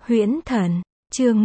Huyễn Thần, chương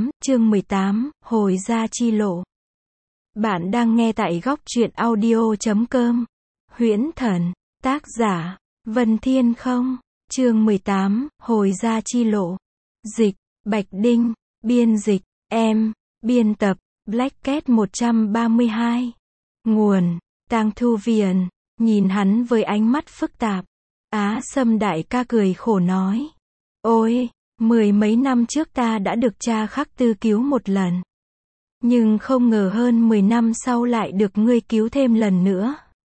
18, Hồi gia chi lộ. Bạn đang nghe tại góc truyện audio.com. Huyễn Thần, tác giả, Vân Thiên Không, chương 18, Hồi gia chi lộ. Dịch, Bạch Đinh, biên dịch, em, biên tập, Black Cat 132. Nguồn, Tang Thu Viền, nhìn hắn với ánh mắt phức tạp. Á Sâm đại ca cười khổ nói. Ôi, 10 mấy năm trước ta đã được cha Khắc Tư cứu một lần. Nhưng không ngờ hơn 10 năm sau lại được ngươi cứu thêm lần nữa.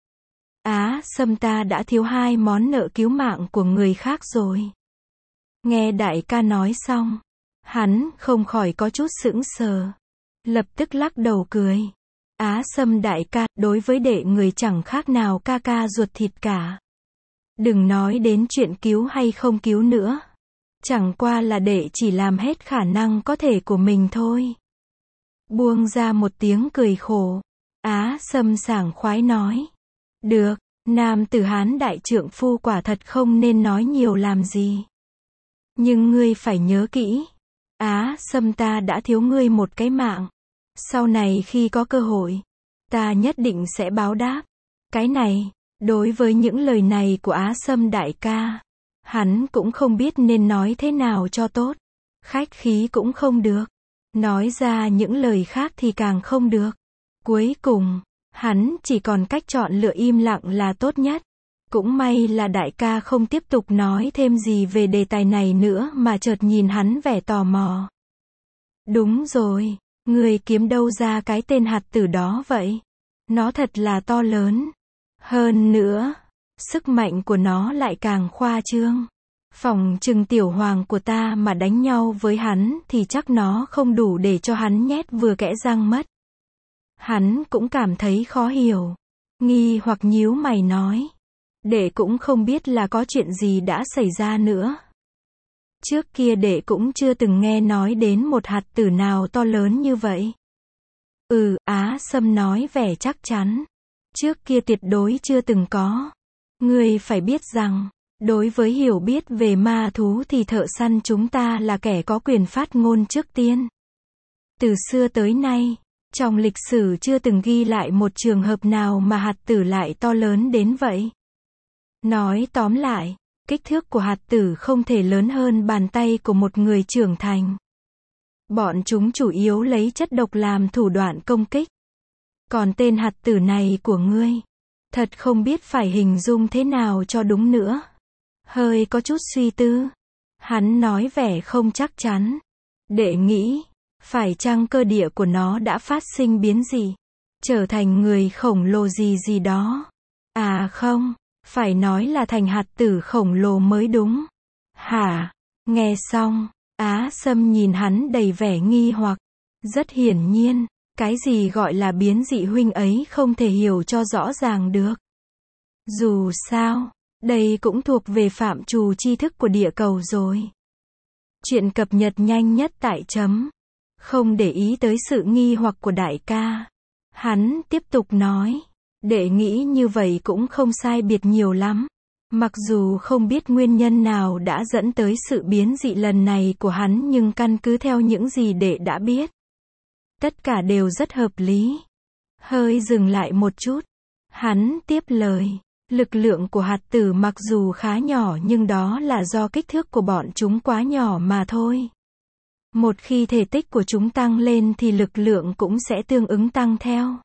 Á Sâm ta đã thiếu 2 món nợ cứu mạng của người khác rồi. Nghe đại ca nói xong, hắn không khỏi có chút sững sờ. Lập tức lắc đầu cười. Á Sâm đại ca, đối với đệ người chẳng khác nào ca ca ruột thịt cả. Đừng nói đến chuyện cứu hay không cứu nữa. Chẳng qua là đệ chỉ làm hết khả năng có thể của mình thôi. Buông ra một tiếng cười khổ. Á Sâm sảng khoái nói. Được, nam tử Hán đại trượng phu quả thật không nên nói nhiều làm gì. Nhưng ngươi phải nhớ kỹ. Á Sâm ta đã thiếu ngươi một cái mạng. Sau này khi có cơ hội, ta nhất định sẽ báo đáp. Cái này, đối với những lời này của Á Sâm đại ca, hắn cũng không biết nên nói thế nào cho tốt. Khách khí cũng không được. Nói ra những lời khác thì càng không được. Cuối cùng, hắn chỉ còn cách chọn lựa im lặng là tốt nhất. Cũng may là đại ca không tiếp tục nói thêm gì về đề tài này nữa mà chợt nhìn hắn vẻ tò mò. Đúng rồi, người kiếm đâu ra cái tên hạt tử đó vậy? Nó thật là to lớn. Hơn nữa, sức mạnh của nó lại càng khoa trương. Phỏng chừng tiểu hoàng của ta mà đánh nhau với hắn thì chắc nó không đủ để cho hắn nhét vừa kẽ răng mất. Hắn cũng cảm thấy khó hiểu. Nghi hoặc nhíu mày nói. Đệ cũng không biết là có chuyện gì đã xảy ra nữa. Trước kia đệ cũng chưa từng nghe nói đến một hạt tử nào to lớn như vậy. Á Sâm nói vẻ chắc chắn. Trước kia tuyệt đối chưa từng có. Ngươi phải biết rằng, đối với hiểu biết về ma thú thì thợ săn chúng ta là kẻ có quyền phát ngôn trước tiên. Từ xưa tới nay, trong lịch sử chưa từng ghi lại một trường hợp nào mà hạt tử lại to lớn đến vậy. Nói tóm lại, kích thước của hạt tử không thể lớn hơn bàn tay của một người trưởng thành. Bọn chúng chủ yếu lấy chất độc làm thủ đoạn công kích. Còn tên hạt tử này của ngươi, thật không biết phải hình dung thế nào cho đúng nữa. Hơi có chút suy tư. Hắn nói vẻ không chắc chắn. Đệ nghĩ, phải chăng cơ địa của nó đã phát sinh biến gì? Trở thành người khổng lồ gì gì đó? À không, phải nói là thành hạt tử khổng lồ mới đúng. Hả? Nghe xong, Á Sâm nhìn hắn đầy vẻ nghi hoặc. Rất hiển nhiên, cái gì gọi là biến dị huynh ấy không thể hiểu cho rõ ràng được. Dù sao, đây cũng thuộc về phạm trù tri thức của địa cầu rồi. Chuyện cập nhật nhanh nhất tại chấm. Không để ý tới sự nghi hoặc của đại ca. Hắn tiếp tục nói. Đệ nghĩ như vậy cũng không sai biệt nhiều lắm. Mặc dù không biết nguyên nhân nào đã dẫn tới sự biến dị lần này của hắn nhưng căn cứ theo những gì đệ đã biết, tất cả đều rất hợp lý. Hơi dừng lại một chút. Hắn tiếp lời. Lực lượng của hạt tử mặc dù khá nhỏ nhưng đó là do kích thước của bọn chúng quá nhỏ mà thôi. Một khi thể tích của chúng tăng lên thì lực lượng cũng sẽ tương ứng tăng theo.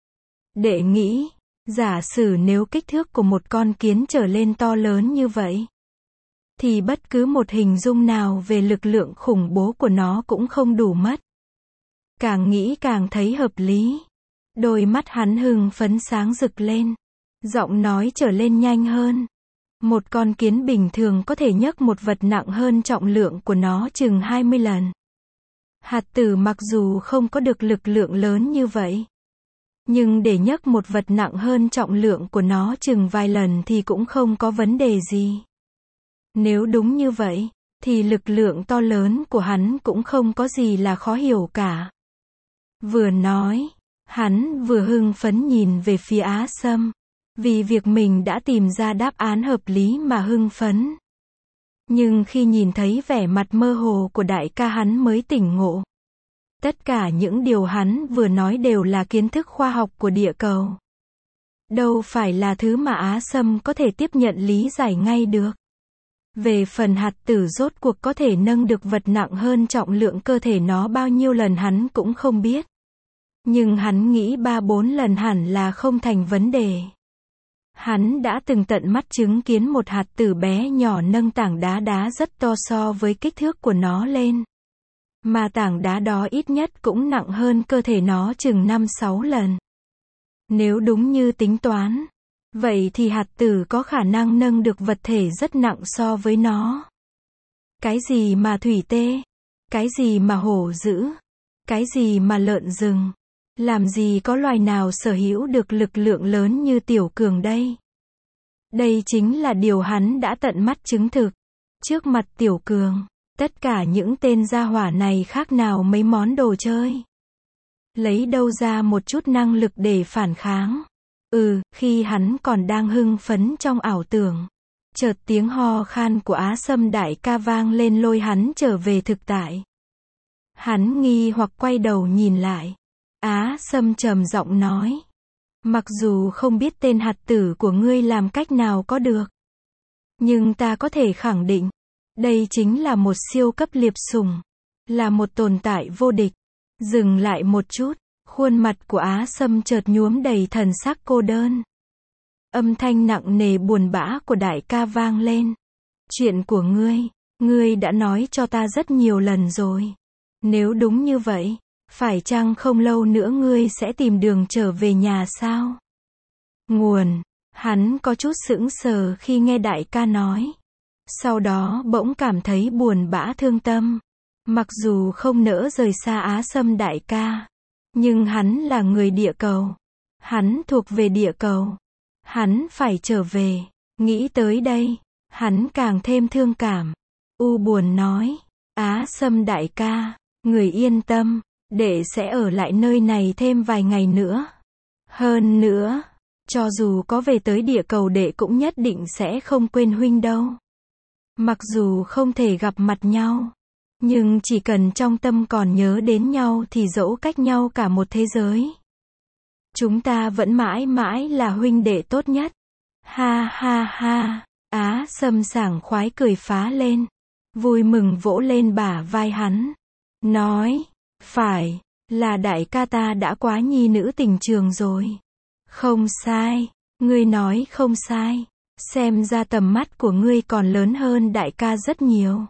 Đệ nghĩ, giả sử nếu kích thước của một con kiến trở lên to lớn như vậy, thì bất cứ một hình dung nào về lực lượng khủng bố của nó cũng không đủ mất. Càng nghĩ càng thấy hợp lý. Đôi mắt hắn hưng phấn sáng rực lên. Giọng nói trở lên nhanh hơn. Một con kiến bình thường có thể nhấc một vật nặng hơn trọng lượng của nó chừng 20 lần. Hạt tử mặc dù không có được lực lượng lớn như vậy, nhưng để nhấc một vật nặng hơn trọng lượng của nó chừng vài lần thì cũng không có vấn đề gì. Nếu đúng như vậy, thì lực lượng to lớn của hắn cũng không có gì là khó hiểu cả. Vừa nói, hắn vừa hưng phấn nhìn về phía Á Sâm. Vì việc mình đã tìm ra đáp án hợp lý mà hưng phấn. Nhưng khi nhìn thấy vẻ mặt mơ hồ của đại ca hắn mới tỉnh ngộ. Tất cả những điều hắn vừa nói đều là kiến thức khoa học của địa cầu. Đâu phải là thứ mà Á Sâm có thể tiếp nhận lý giải ngay được. Về phần hạt tử rốt cuộc có thể nâng được vật nặng hơn trọng lượng cơ thể nó bao nhiêu lần hắn cũng không biết. Nhưng hắn nghĩ 3-4 lần hẳn là không thành vấn đề. Hắn đã từng tận mắt chứng kiến một hạt tử bé nhỏ nâng tảng đá rất to so với kích thước của nó lên. Mà tảng đá đó ít nhất cũng nặng hơn cơ thể nó chừng 5-6 lần. Nếu đúng như tính toán, vậy thì hạt tử có khả năng nâng được vật thể rất nặng so với nó. Cái gì mà thủy tê? Cái gì mà hổ dữ? Cái gì mà lợn rừng? Làm gì có loài nào sở hữu được lực lượng lớn như Tiểu Cường đây? Đây chính là điều hắn đã tận mắt chứng thực. Trước mặt Tiểu Cường, tất cả những tên gia hỏa này khác nào mấy món đồ chơi. Lấy đâu ra một chút năng lực để phản kháng. Khi hắn còn đang hưng phấn trong ảo tưởng, chợt tiếng ho khan của Á Sâm đại ca vang lên lôi hắn trở về thực tại. Hắn nghi hoặc quay đầu nhìn lại. Á Sâm trầm giọng nói. Mặc dù không biết tên hạt tử của ngươi làm cách nào có được, nhưng ta có thể khẳng định, đây chính là một siêu cấp liệp sủng, là một tồn tại vô địch. Dừng lại một chút, khuôn mặt của Á Sâm chợt nhuốm đầy thần sắc cô đơn. Âm thanh nặng nề buồn bã của đại ca vang lên. Chuyện của ngươi đã nói cho ta rất nhiều lần rồi. Nếu đúng như vậy, phải chăng không lâu nữa ngươi sẽ tìm đường trở về nhà sao? Nguồn, hắn có chút sững sờ khi nghe đại ca nói. Sau đó bỗng cảm thấy buồn bã thương tâm. Mặc dù không nỡ rời xa Á Sâm đại ca, nhưng hắn là người địa cầu. Hắn thuộc về địa cầu. Hắn phải trở về. Nghĩ tới đây, hắn càng thêm thương cảm. U buồn nói, Á Sâm đại ca, người yên tâm, đệ sẽ ở lại nơi này thêm vài ngày nữa. Hơn nữa, cho dù có về tới địa cầu đệ cũng nhất định sẽ không quên huynh đâu. Mặc dù không thể gặp mặt nhau, nhưng chỉ cần trong tâm còn nhớ đến nhau thì dẫu cách nhau cả một thế giới, chúng ta vẫn mãi mãi là huynh đệ tốt nhất. Ha ha ha, Á Sâm sảng khoái cười phá lên, vui mừng vỗ lên bả vai hắn, nói, phải, là đại ca ta đã quá nhi nữ tình trường rồi. Không sai, ngươi nói không sai, xem ra tầm mắt của ngươi còn lớn hơn đại ca rất nhiều.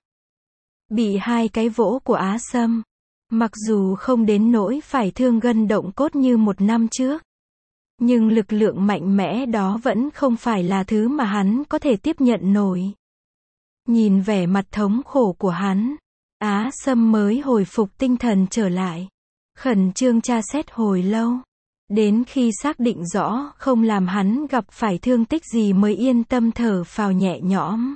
Bị hai cái vỗ của Á Sâm, mặc dù không đến nỗi phải thương gân động cốt như một năm trước, nhưng lực lượng mạnh mẽ đó vẫn không phải là thứ mà hắn có thể tiếp nhận nổi. Nhìn vẻ mặt thống khổ của hắn, Á Sâm mới hồi phục tinh thần trở lại, khẩn trương tra xét hồi lâu, đến khi xác định rõ không làm hắn gặp phải thương tích gì mới yên tâm thở phào nhẹ nhõm.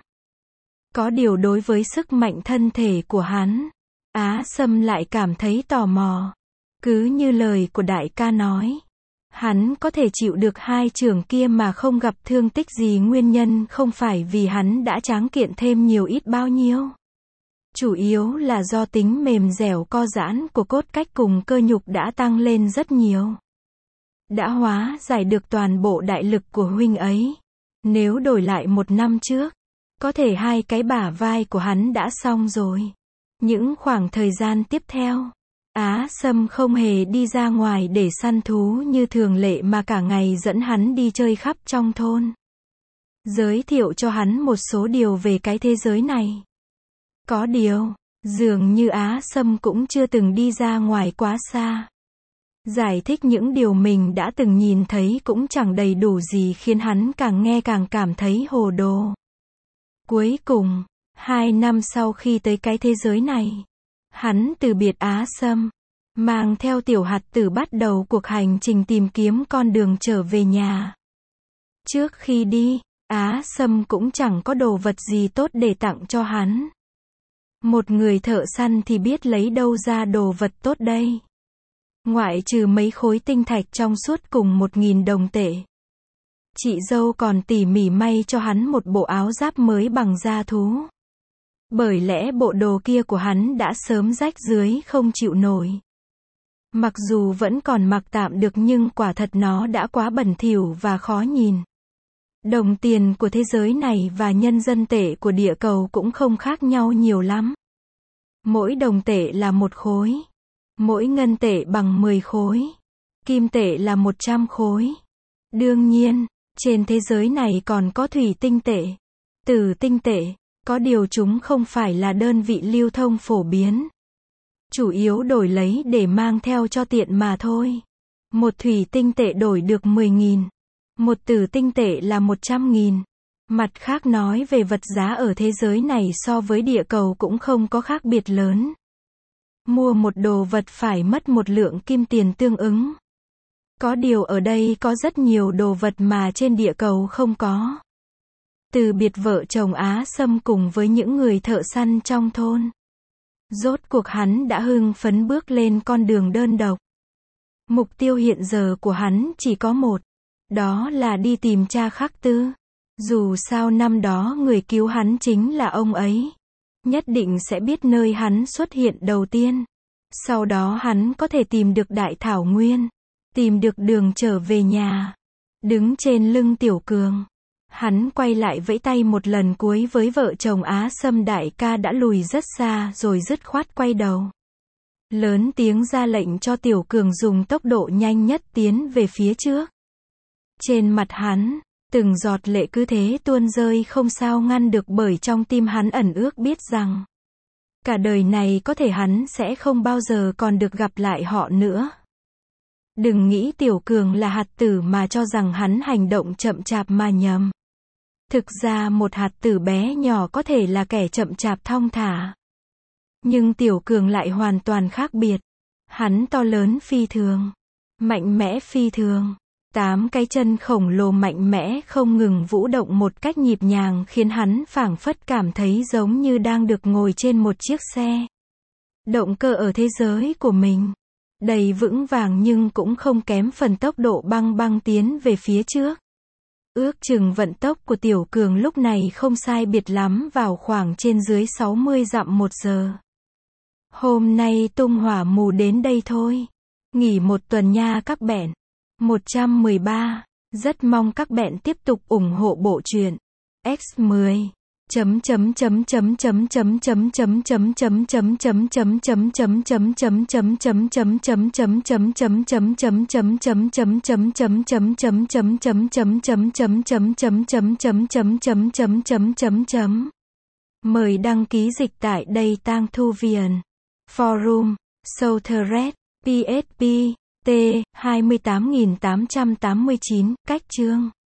Có điều đối với sức mạnh thân thể của hắn, Á Sâm lại cảm thấy tò mò. Cứ như lời của đại ca nói, hắn có thể chịu được hai chưởng kia mà không gặp thương tích gì, nguyên nhân không phải vì hắn đã tráng kiện thêm nhiều ít bao nhiêu. Chủ yếu là do tính mềm dẻo co giãn của cốt cách cùng cơ nhục đã tăng lên rất nhiều. Đã hóa giải được toàn bộ đại lực của huynh ấy. Nếu đổi lại một năm trước, có thể hai cái bả vai của hắn đã xong rồi. Những khoảng thời gian tiếp theo, Á Sâm không hề đi ra ngoài để săn thú như thường lệ mà cả ngày dẫn hắn đi chơi khắp trong thôn. Giới thiệu cho hắn một số điều về cái thế giới này. Có điều, dường như Á Sâm cũng chưa từng đi ra ngoài quá xa. Giải thích những điều mình đã từng nhìn thấy cũng chẳng đầy đủ gì, khiến hắn càng nghe càng cảm thấy hồ đồ. Cuối cùng, 2 năm sau khi tới cái thế giới này, hắn từ biệt Á Sâm, mang theo tiểu hạt tử bắt đầu cuộc hành trình tìm kiếm con đường trở về nhà. Trước khi đi, Á Sâm cũng chẳng có đồ vật gì tốt để tặng cho hắn. Một người thợ săn thì biết lấy đâu ra đồ vật tốt đây. Ngoại trừ mấy khối tinh thạch trong suốt cùng 1.000 đồng tệ. Chị dâu còn tỉ mỉ may cho hắn một bộ áo giáp mới bằng da thú. Bởi lẽ bộ đồ kia của hắn đã sớm rách rưới không chịu nổi. Mặc dù vẫn còn mặc tạm được nhưng quả thật nó đã quá bẩn thỉu và khó nhìn. Đồng tiền của thế giới này và nhân dân tệ của địa cầu cũng không khác nhau nhiều lắm. Mỗi đồng tệ là 1 khối. Mỗi ngân tệ bằng 10 khối. Kim tệ là 100 khối. Đương nhiên, trên thế giới này còn có thủy tinh tệ, tử tinh tệ, có điều chúng không phải là đơn vị lưu thông phổ biến. Chủ yếu đổi lấy để mang theo cho tiện mà thôi. Một thủy tinh tệ đổi được 10.000. Một tử tinh tệ là 100.000. Mặt khác nói về vật giá ở thế giới này so với địa cầu cũng không có khác biệt lớn. Mua một đồ vật phải mất một lượng kim tiền tương ứng. Có điều ở đây có rất nhiều đồ vật mà trên địa cầu không có. Từ biệt vợ chồng Á Sâm cùng với những người thợ săn trong thôn. Rốt cuộc hắn đã hưng phấn bước lên con đường đơn độc. Mục tiêu hiện giờ của hắn chỉ có một. Đó là đi tìm cha Khắc Tư. Dù sao năm đó người cứu hắn chính là ông ấy. Nhất định sẽ biết nơi hắn xuất hiện đầu tiên. Sau đó hắn có thể tìm được Đại Thảo Nguyên. Tìm được đường trở về nhà. Đứng trên lưng Tiểu Cường. Hắn quay lại vẫy tay một lần cuối với vợ chồng Á Sâm đại ca đã lùi rất xa rồi dứt khoát quay đầu. Lớn tiếng ra lệnh cho Tiểu Cường dùng tốc độ nhanh nhất tiến về phía trước. Trên mặt hắn, từng giọt lệ cứ thế tuôn rơi không sao ngăn được bởi trong tim hắn ẩn ước biết rằng cả đời này có thể hắn sẽ không bao giờ còn được gặp lại họ nữa. Đừng nghĩ Tiểu Cường là hạt tử mà cho rằng hắn hành động chậm chạp mà nhầm. Thực ra một hạt tử bé nhỏ có thể là kẻ chậm chạp thong thả. Nhưng Tiểu Cường lại hoàn toàn khác biệt. Hắn to lớn phi thường. Mạnh mẽ phi thường. 8 cái chân khổng lồ mạnh mẽ không ngừng vũ động một cách nhịp nhàng khiến hắn phảng phất cảm thấy giống như đang được ngồi trên một chiếc xe. Động cơ ở thế giới của mình. Đầy vững vàng nhưng cũng không kém phần tốc độ băng băng tiến về phía trước. Ước chừng vận tốc của Tiểu Cường lúc này không sai biệt lắm vào khoảng trên dưới 60 dặm một giờ. Hôm nay tung hỏa mù đến đây thôi. Nghỉ một tuần nha các bạn. 113. Rất mong các bạn tiếp tục ủng hộ bộ truyện X10. Mời đăng ký dịch tại đây Tang Thu Viền. Forum, Southred, PSP, T, 28889, cách chương.